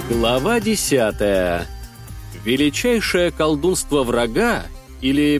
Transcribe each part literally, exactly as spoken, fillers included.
Глава десятая. Величайшее колдунство врага или...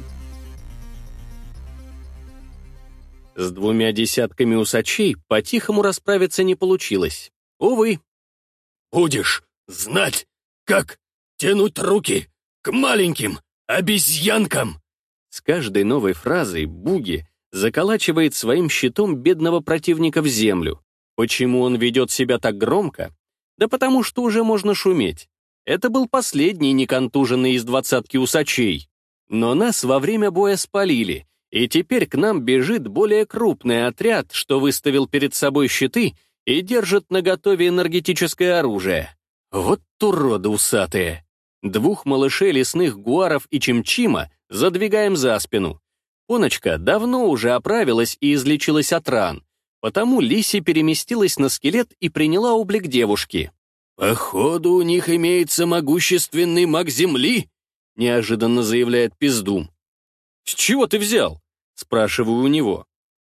С двумя десятками усачей по-тихому расправиться не получилось. Увы. «Будешь знать, как тянуть руки к маленьким обезьянкам!» С каждой новой фразой Буги заколачивает своим щитом бедного противника в землю. Почему он ведет себя так громко? Да потому что уже можно шуметь. Это был последний неконтуженный из двадцатки усачей. Но нас во время боя спалили, и теперь к нам бежит более крупный отряд, что выставил перед собой щиты и держит наготове энергетическое оружие. Вот уроды усатые. Двух малышей лесных гуаров и Чимчима задвигаем за спину. Поночка давно уже оправилась и излечилась от ран, потому Лиси переместилась на скелет и приняла облик девушки. «Походу, у них имеется могущественный маг земли», — неожиданно заявляет Пиздум. «С чего ты взял?» — спрашиваю у него.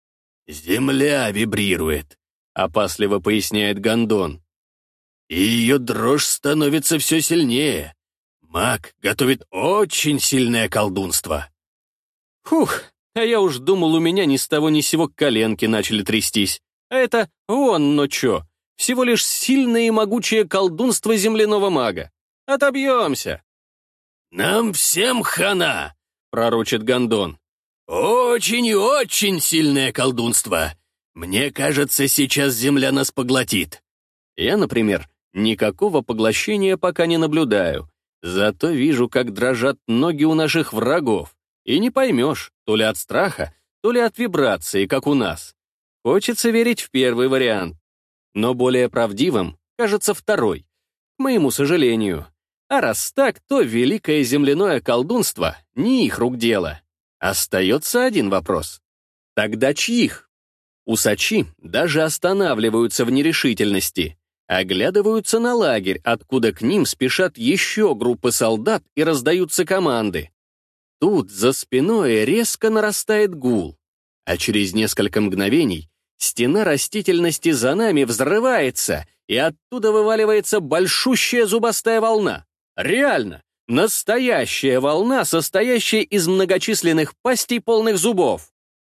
«Земля вибрирует», — опасливо поясняет Гондон. «И ее дрожь становится все сильнее. Маг готовит очень сильное колдунство». Фух, а я уж думал, у меня ни с того ни с сего коленки начали трястись. А это вон, но чё, всего лишь сильное и могучее колдунство земляного мага. Отобьемся. «Нам всем хана», — пророчит Гондон. «Очень и очень сильное колдунство. Мне кажется, сейчас земля нас поглотит». Я, например, никакого поглощения пока не наблюдаю, зато вижу, как дрожат ноги у наших врагов. И не поймешь, то ли от страха, то ли от вибрации, как у нас. Хочется верить в первый вариант. Но более правдивым кажется второй, к моему сожалению. А раз так, то великое земляное колдунство не их рук дело. Остается один вопрос. Тогда чьих? Усачи даже останавливаются в нерешительности, оглядываются на лагерь, откуда к ним спешат еще группы солдат и раздаются команды. Тут за спиной резко нарастает гул, а через несколько мгновений стена растительности за нами взрывается, и оттуда вываливается большущая зубастая волна. Реально, настоящая волна, состоящая из многочисленных пастей полных зубов.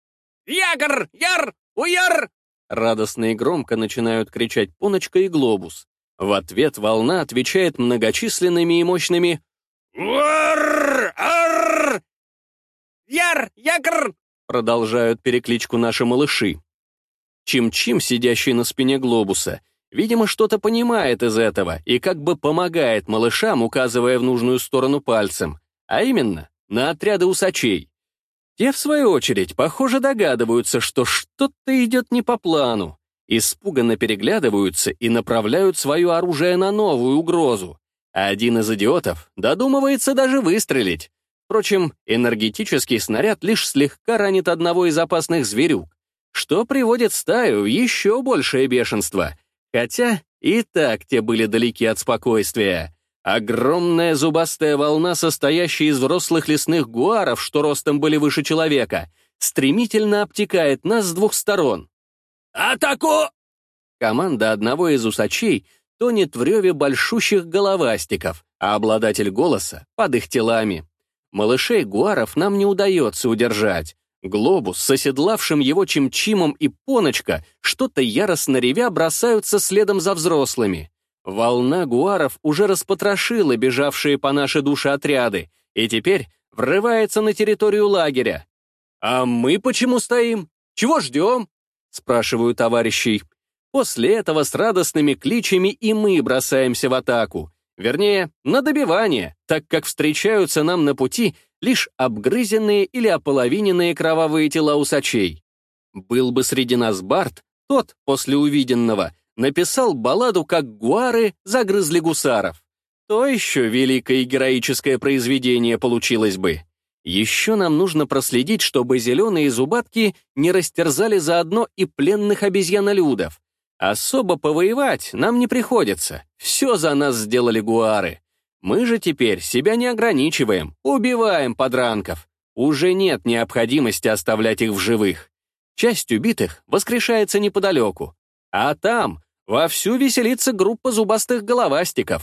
«Ягр! Яр! Уяр!» Радостно и громко начинают кричать Поночка и Глобус. В ответ волна отвечает многочисленными и мощными «Уар! Ар! Яр! Ягр!» продолжают перекличку наши малыши. Чим-Чим, сидящий на спине Глобуса, видимо, что-то понимает из этого и как бы помогает малышам, указывая в нужную сторону пальцем, а именно на отряды усачей. Те, в свою очередь, похоже, догадываются, что что-то идет не по плану, испуганно переглядываются и направляют свое оружие на новую угрозу. А один из идиотов додумывается даже выстрелить. Впрочем, энергетический снаряд лишь слегка ранит одного из опасных зверюк, что приводит стаю в еще большее бешенство. Хотя и так те были далеки от спокойствия. Огромная зубастая волна, состоящая из взрослых лесных гуаров, что ростом были выше человека, стремительно обтекает нас с двух сторон. «Атаку!» Команда одного из усачей тонет в реве большущих головастиков, а обладатель голоса — под их телами. Малышей гуаров нам не удается удержать. Глобус с оседлавшим его Чимчимом и Поночка, что-то яростно ревя, бросаются следом за взрослыми. Волна гуаров уже распотрошила бежавшие по нашей душе отряды и теперь врывается на территорию лагеря. «А мы почему стоим? Чего ждем?» — спрашиваю товарищей. После этого с радостными кличами и мы бросаемся в атаку. Вернее, на добивание, так как встречаются нам на пути лишь обгрызенные или ополовиненные кровавые тела усачей. Был бы среди нас Барт, тот, после увиденного, написал балладу, как гуары загрызли гусаров. То еще великое и героическое произведение получилось бы. Еще нам нужно проследить, чтобы зеленые зубатки не растерзали заодно и пленных обезьянолюдов. Особо повоевать нам не приходится, все за нас сделали гуары. Мы же теперь себя не ограничиваем, убиваем подранков. Уже нет необходимости оставлять их в живых. Часть убитых воскрешается неподалеку, а там вовсю веселится группа зубастых головастиков.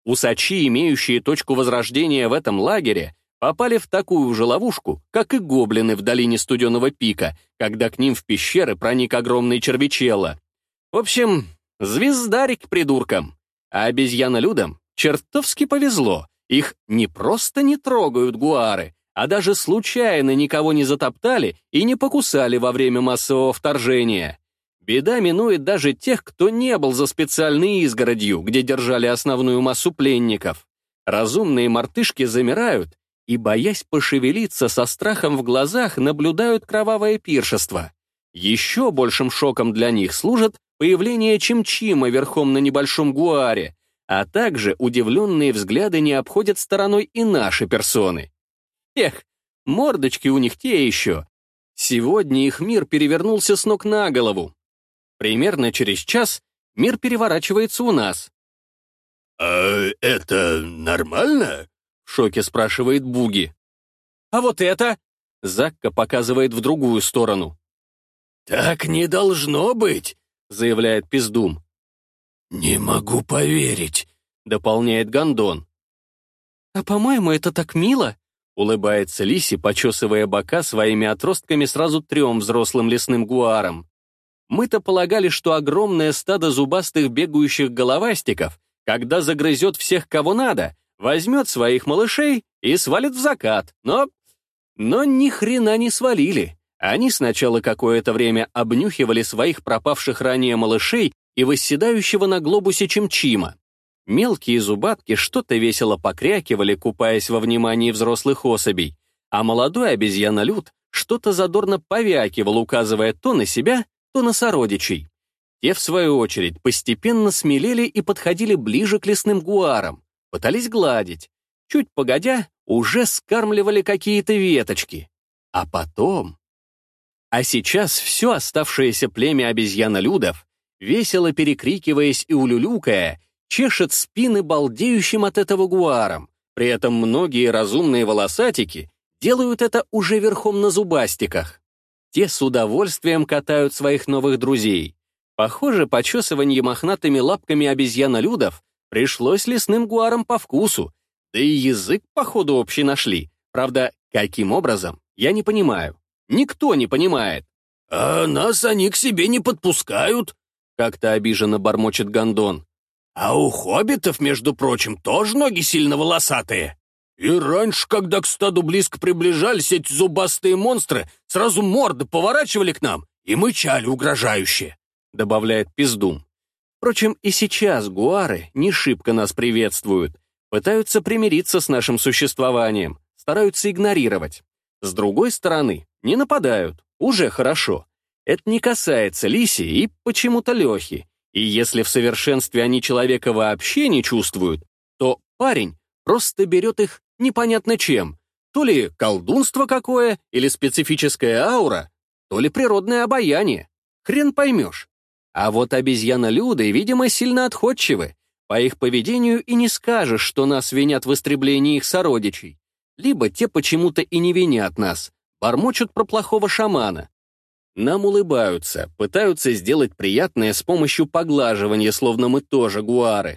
Усачи, имеющие точку возрождения в этом лагере, попали в такую же ловушку, как и гоблины в долине Студеного пика, когда к ним в пещеры проник огромный червячелло. В общем, звездарик придуркам. А обезьянолюдам чертовски повезло. Их не просто не трогают гуары, а даже случайно никого не затоптали и не покусали во время массового вторжения. Беда минует даже тех, кто не был за специальной изгородью, где держали основную массу пленников. Разумные мартышки замирают и, боясь пошевелиться, со страхом в глазах наблюдают кровавое пиршество. Еще большим шоком для них служит появление Чим-Чима верхом на небольшом гуаре, а также удивленные взгляды не обходят стороной и наши персоны. Эх, мордочки у них те еще. Сегодня их мир перевернулся с ног на голову. Примерно через час мир переворачивается у нас. «А это нормально?» — в шоке спрашивает Буги. «А вот это?» — Закка показывает в другую сторону. «Так не должно быть», — заявляет Пиздум. «Не могу поверить», — дополняет Гондон. «А по-моему, это так мило», — улыбается Лиси, почесывая бока своими отростками сразу трем взрослым лесным гуарам. Мы-то полагали, что огромное стадо зубастых бегающих головастиков, когда загрызет всех, кого надо, возьмет своих малышей и свалит в закат, но... Но ни хрена не свалили. Они сначала какое-то время обнюхивали своих пропавших ранее малышей и восседающего на глобусе Чим-Чима. Мелкие зубатки что-то весело покрякивали, купаясь во внимании взрослых особей, а молодой обезьянолюд что-то задорно повякивал, указывая то на себя, то на сородичей. Те, в свою очередь, постепенно смелели и подходили ближе к лесным гуарам, пытались гладить. Чуть погодя, уже скармливали какие-то веточки. А потом... А сейчас все оставшееся племя обезьянолюдов, весело перекрикиваясь и улюлюкая, чешет спины балдеющим от этого гуарам. При этом многие разумные волосатики делают это уже верхом на зубастиках. Те с удовольствием катают своих новых друзей. Похоже, почесывание мохнатыми лапками обезьянолюдов пришлось лесным гуарам по вкусу, да и язык, походу, общий нашли. Правда, каким образом, я не понимаю. Никто не понимает. «А нас они к себе не подпускают», — как-то обиженно бормочет Гондон. «А у хоббитов, между прочим, тоже ноги сильно волосатые. И раньше, когда к стаду близко приближались эти зубастые монстры, сразу морды поворачивали к нам и мычали угрожающе», — добавляет Пиздум. Впрочем, и сейчас гуары не шибко нас приветствуют, пытаются примириться с нашим существованием, стараются игнорировать. С другой стороны, не нападают, уже хорошо. Это не касается Лиси и почему-то Лехи. И если в совершенстве они человека вообще не чувствуют, то парень просто берет их непонятно чем. То ли колдунство какое, или специфическая аура, то ли природное обаяние. Хрен поймешь. А вот обезьянолюды, видимо, сильно отходчивы. По их поведению и не скажешь, что нас винят в истреблении их сородичей. Либо те почему-то и не винят нас, бормочут про плохого шамана. Нам улыбаются, пытаются сделать приятное с помощью поглаживания, словно мы тоже гуары.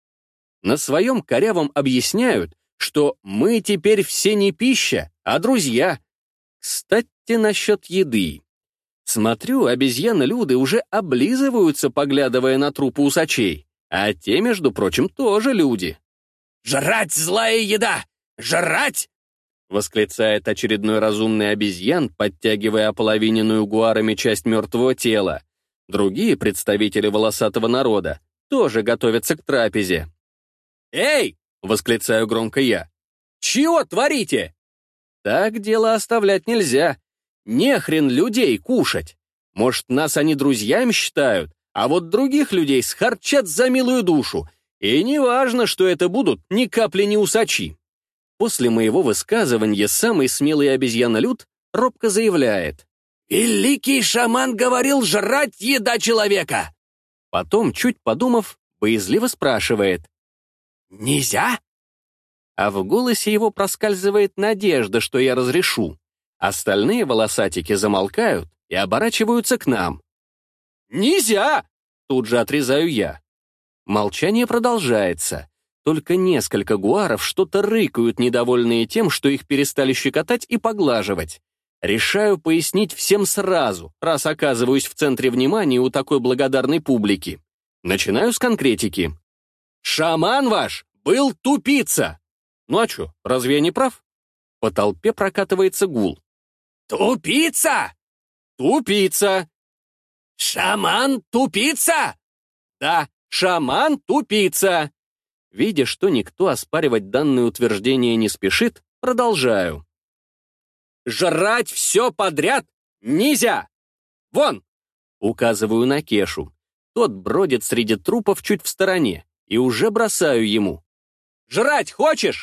На своем корявом объясняют, что мы теперь все не пища, а друзья. Кстати, насчет еды. Смотрю, обезьяны-люды уже облизываются, поглядывая на трупы усачей, а те, между прочим, тоже люди. «Жрать злая еда! Жрать!» — восклицает очередной разумный обезьян, подтягивая ополовиненную гуарами часть мертвого тела. Другие представители волосатого народа тоже готовятся к трапезе. «Эй!» — восклицаю громко я. «Чего творите?» Так дело оставлять нельзя. Нехрен людей кушать. Может, нас они друзьями считают, а вот других людей схарчат за милую душу. И неважно, что это будут ни капли не усачи. После моего высказывания самый смелый обезьянолюд робко заявляет: «Великий шаман говорил жрать еда человека!» Потом, чуть подумав, боязливо спрашивает: «Нельзя?» А в голосе его проскальзывает надежда, что я разрешу. Остальные волосатики замолкают и оборачиваются к нам. «Нельзя!» — тут же отрезаю я. Молчание продолжается. Только несколько гуаров что-то рыкают, недовольные тем, что их перестали щекотать и поглаживать. Решаю пояснить всем сразу, раз оказываюсь в центре внимания у такой благодарной публики. Начинаю с конкретики. «Шаман ваш был тупица!» Ну а чё, разве я не прав? По толпе прокатывается гул. «Тупица! Тупица! Шаман тупица!» Да, шаман тупица!» Видя, что никто оспаривать данное утверждение не спешит, продолжаю. «Жрать все подряд нельзя! Вон!» Указываю на Кешу. Тот бродит среди трупов чуть в стороне, и уже бросаю ему. «Жрать хочешь?»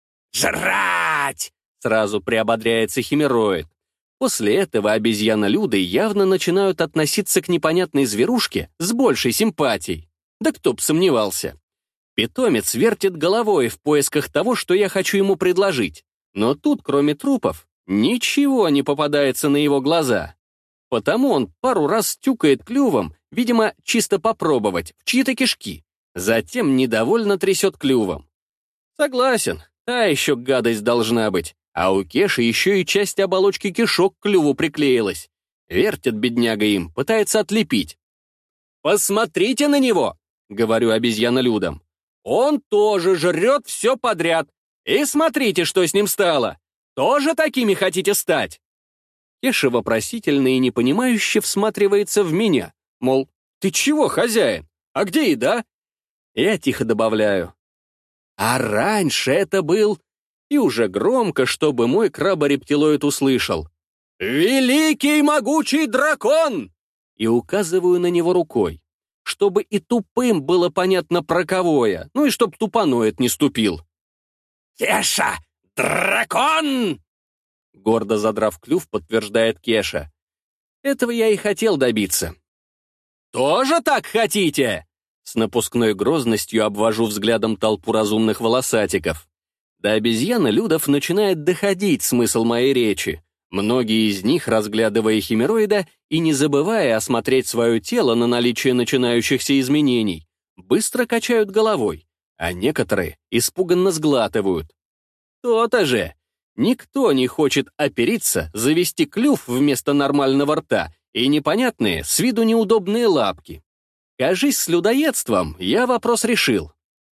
«Жрать!» Сразу приободряется химероид. После этого обезьяна-люды явно начинают относиться к непонятной зверушке с большей симпатией. Да кто б сомневался. Питомец вертит головой в поисках того, что я хочу ему предложить. Но тут, кроме трупов, ничего не попадается на его глаза. Потому он пару раз тюкает клювом, видимо, чисто попробовать, в чьи-то кишки. Затем недовольно трясет клювом. Согласен, та еще гадость должна быть. А у Кеши еще и часть оболочки кишок к клюву приклеилась. Вертит бедняга им, пытается отлепить. «Посмотрите на него!» — говорю обезьянолюдам. «Он тоже жрет все подряд. И смотрите, что с ним стало. Тоже такими хотите стать?» Кеша вопросительно и непонимающе всматривается в меня. Мол, ты чего, хозяин? А где еда? Я тихо добавляю. А раньше это был... И уже громко, чтобы мой краборептилоид услышал. «Великий могучий дракон!» И указываю на него рукой, чтобы и тупым было понятно, про кого я, ну и чтоб тупаноид не ступил. «Кеша, дракон!» Гордо задрав клюв, подтверждает Кеша. Этого я и хотел добиться. «Тоже так хотите?» С напускной грозностью обвожу взглядом толпу разумных волосатиков. До обезьяны-людов начинает доходить смысл моей речи. Многие из них, разглядывая химероида и не забывая осмотреть свое тело на наличие начинающихся изменений, быстро качают головой, а некоторые испуганно сглатывают. То-то же! Никто не хочет опериться, завести клюв вместо нормального рта и непонятные, с виду неудобные лапки. Кажись, с людоедством я вопрос решил.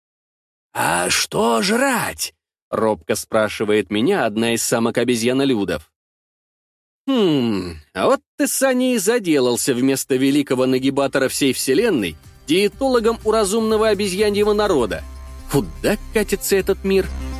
«А что жрать?» — робко спрашивает меня одна из самок обезьянолюдов. Хм, а вот ты, Саня, и заделался вместо великого нагибатора всей вселенной диетологом у разумного обезьяньего народа. Куда катится этот мир?